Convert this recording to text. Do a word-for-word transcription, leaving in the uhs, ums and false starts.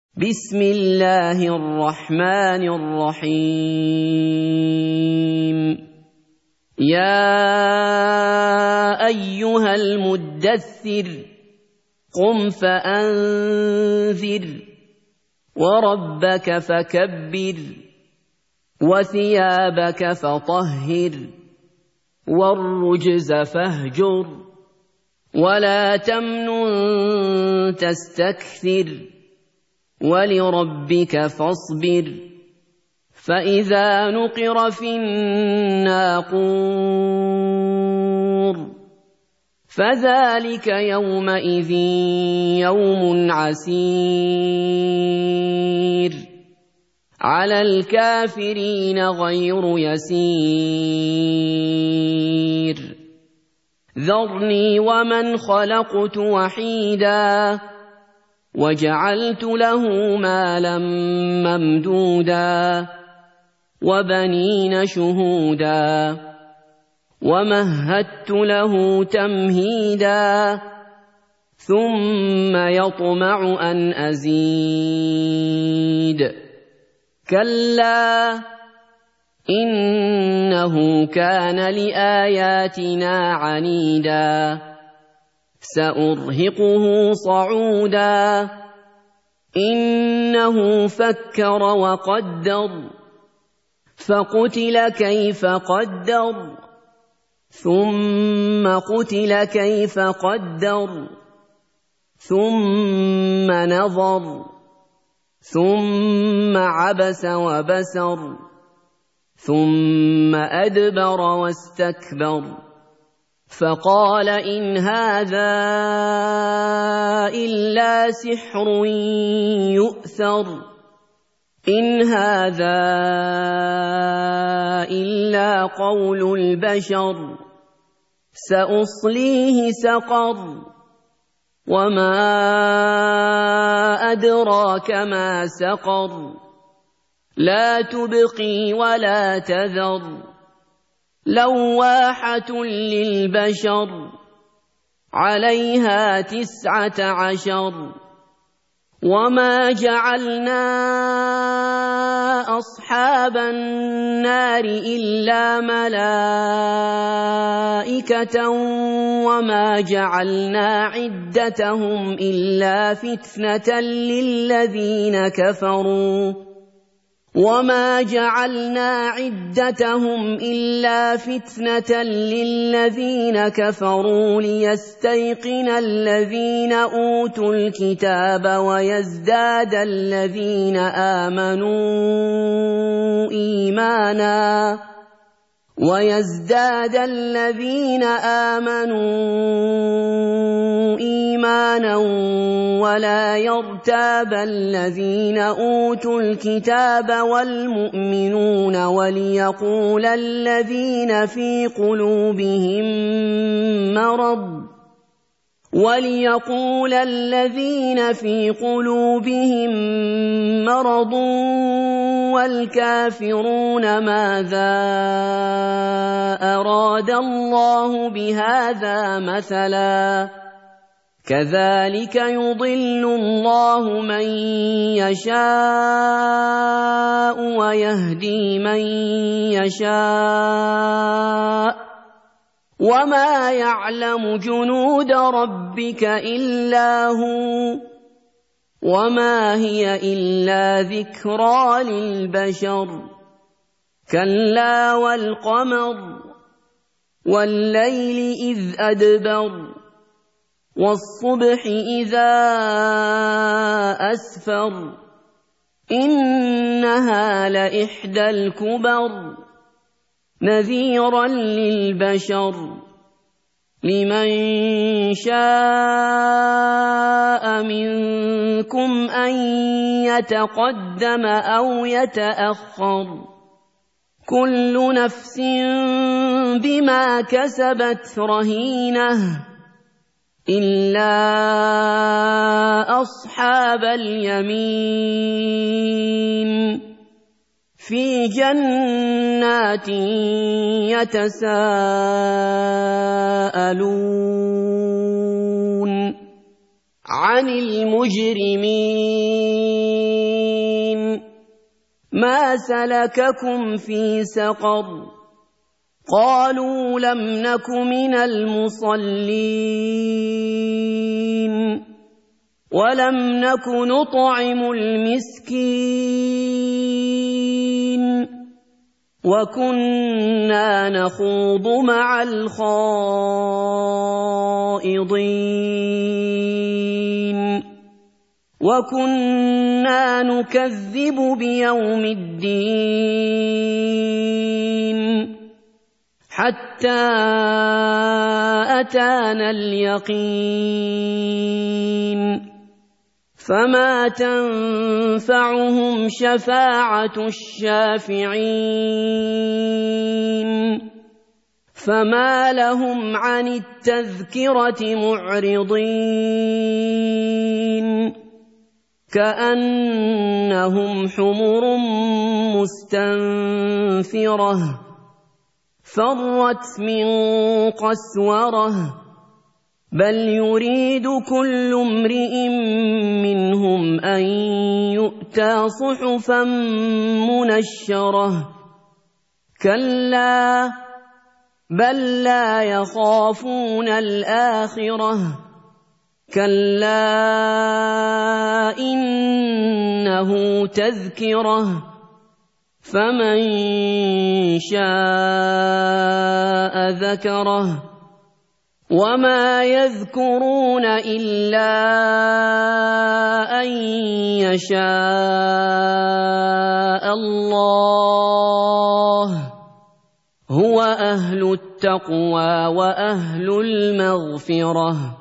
بسم الله الرحمن الرحيم يا أيها المدثر قم فأنذر وربك فكبر وثيابك فطهر والرجز فاهجر ولا تمنن تستكثر ولربك فاصبر فإذا نقر في الناقور فذلك يومئذ يوم عسير على الكافرين غير يسير ذرني ومن خلقت وحيدا وجعلت له مالا ممدودا وبنين شهودا ومهدت له تمهيدا ثم يطمع أن أزيد كلا إنه كان لآياتنا عنيدا سأرهقه صعودا إنه فكر وقدر فقتل كيف قدر ثم قتل كيف قدر ثم نظر ثم عبس وبسر ثم أدبر واستكبر فقال إن هذا إلا سحر يؤثر إن هذا إلا قول البشر سأصليه سقر وما أدراك ما سقر لا تبقي ولا تذر لواحة للبشر عليها تسعة عشر وما جعلنا أصحاب النار إلا ملائكة وما جعلنا عدتهم إلا فتنة للذين كفروا وما جعلنا عدتهم إلا فتنة للذين كفروا ليستيقن الذين أوتوا الكتاب ويزداد الذين آمنوا إيمانا ويزداد الذين آمنوا إيمانا ولا يرتاب الذين أوتوا الكتاب والمؤمنون وليقول الذين في قلوبهم مرض وليقول الذين في قلوبهم مرض والكافرون ماذا أراد الله بهذا مثلا كذلك يضل الله من يشاء ويهدي من يشاء وما يعلم جنود ربك إلا هو وما هي إلا ذكرى للبشر كلا والقمر والليل إذ أدبر والصبح إذا أسفر إنها لإحدى الكبر نذيرا للبشر لمن شاء منكم أن يتقدم أو يتأخر كل نفس بما كسبت رهينة إلا أصحاب اليمين في جنات يتساءلون عن المجرمين ما سلككم في سقر قالوا لم نك من المصلين ولم نك نطعم المسكين وكنا نخوض مع الخائضين وكنا نكذب بيوم الدين حتى أتانا اليقين فما تنفعهم شفاعة الشافعين فما لهم عن التذكرة معرضين كأنهم حمر مستنفرة فرت من قسورة بل يريد كل امرئ منهم أن يؤتى صحفا منشرة كلا بل لا يخافون الآخرة كلا إنه تذكرة فمن شاء ذكره وما يذكرون إلا أن يشاء الله هو أهل التقوى وأهل المغفرة.